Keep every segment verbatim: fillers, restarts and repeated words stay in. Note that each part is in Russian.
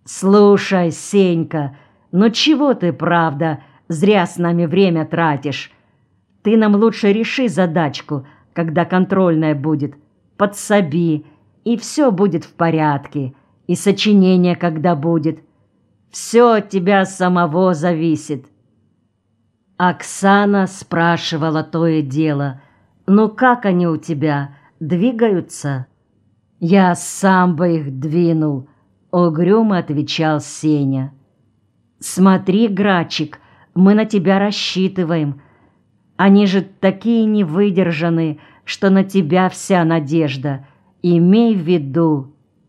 «Слушай, Сенька, ну чего ты, правда, зря с нами время тратишь? Ты нам лучше реши задачку, когда контрольная будет, подсоби, и все будет в порядке, и сочинение когда будет. Все от тебя самого зависит». Оксана спрашивала то и дело: «Ну как они у тебя, двигаются?» «Я сам бы их двинул», — угрюмо отвечал Сеня. «Смотри, Грачик, мы на тебя рассчитываем. Они же такие невыдержанные, что на тебя вся надежда. Имей в виду».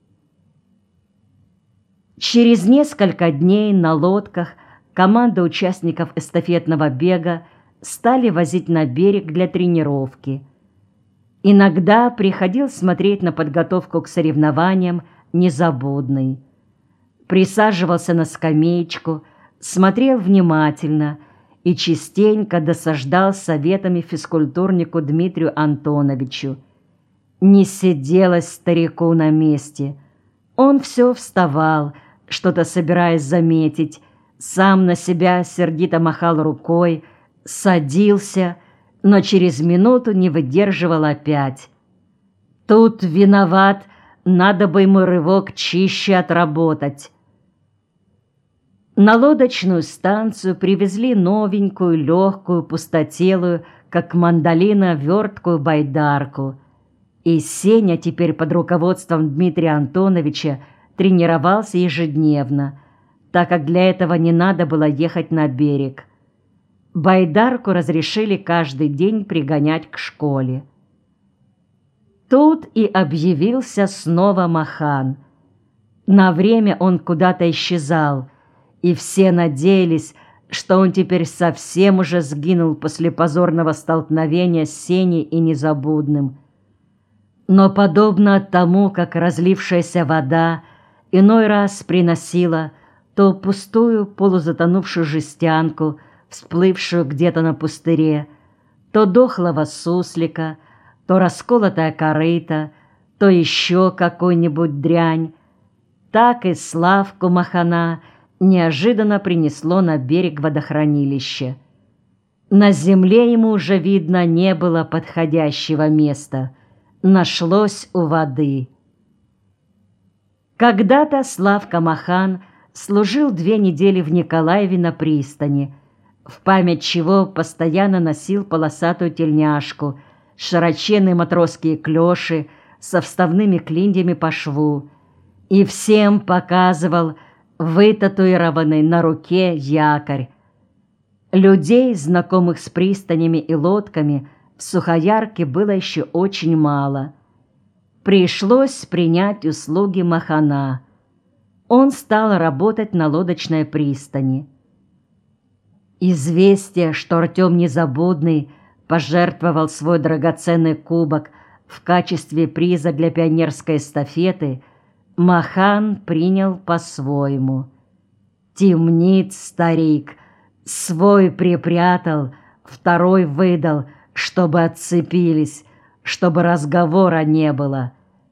Через несколько дней на лодках команда участников эстафетного бега стали возить на берег для тренировки. Иногда приходил смотреть на подготовку к соревнованиям Незабудный. Присаживался на скамеечку, смотрел внимательно и частенько досаждал советами физкультурнику Дмитрию Антоновичу. Не сиделось старику на месте. Он все вставал, что-то собираясь заметить, сам на себя сердито махал рукой, садился, но через минуту не выдерживал опять. «Тут виноват, надо бы ему рывок чище отработать». На лодочную станцию привезли новенькую, легкую, пустотелую, как мандолина, верткую байдарку. И Сеня теперь под руководством Дмитрия Антоновича тренировался ежедневно, так как для этого не надо было ехать на берег. Байдарку разрешили каждый день пригонять к школе. Тут и объявился снова Махан. На время он куда-то исчезал, и все надеялись, что он теперь совсем уже сгинул после позорного столкновения с Сеней и Незабудным. Но подобно тому, как разлившаяся вода иной раз приносила то пустую полузатонувшую жестянку, всплывшую где-то на пустыре, то дохлого суслика, то расколотая корыто, то еще какую-нибудь дрянь, так и Славку Махана неожиданно принесло на берег водохранилища. На земле ему уже, видно, не было подходящего места, нашлось у воды. Когда-то Славка Махан служил две недели в Николаеве на пристани, в память чего постоянно носил полосатую тельняшку, широченные матросские клёши со вставными клиньями по шву, и всем показывал вытатуированный на руке якорь. Людей, знакомых с пристанями и лодками, в Сухоярке было еще очень мало. Пришлось принять услуги Махана. Он стал работать на лодочной пристани. Известие, что Артем Незабудный пожертвовал свой драгоценный кубок в качестве приза для пионерской эстафеты, Махан принял по-своему. Темнит старик, свой припрятал, второй выдал, чтобы отцепились, чтобы разговора не было.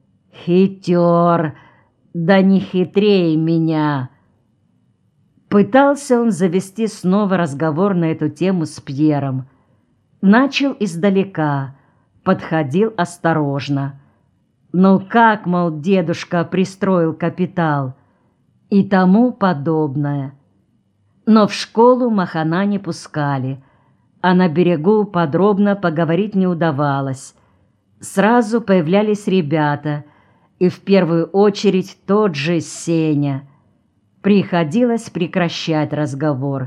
Хитер, да не хитрей меня. Пытался он завести снова разговор на эту тему с Пьером. Начал издалека, подходил осторожно. «Ну как, мол, дедушка пристроил капитал?» и тому подобное. Но в школу Махана не пускали, а на берегу подробно поговорить не удавалось. Сразу появлялись ребята, и в первую очередь тот же Сеня. Приходилось прекращать разговор.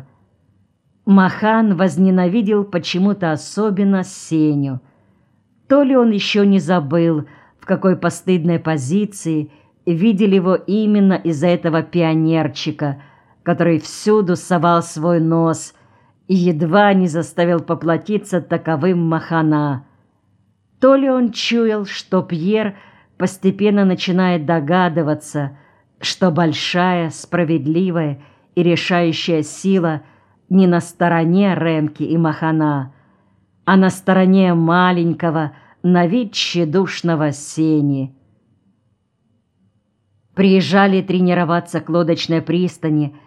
Махан возненавидел почему-то особенно Сеню. То ли он еще не забыл, в какой постыдной позиции видели его именно из-за этого пионерчика, который всюду совал свой нос и едва не заставил поплатиться таковым Махана. То ли он чуял, что Пьер постепенно начинает догадываться, что большая, справедливая и решающая сила не на стороне Ремки и Махана, а на стороне маленького, на вид тщедушного Сени. Приезжали тренироваться к лодочной пристани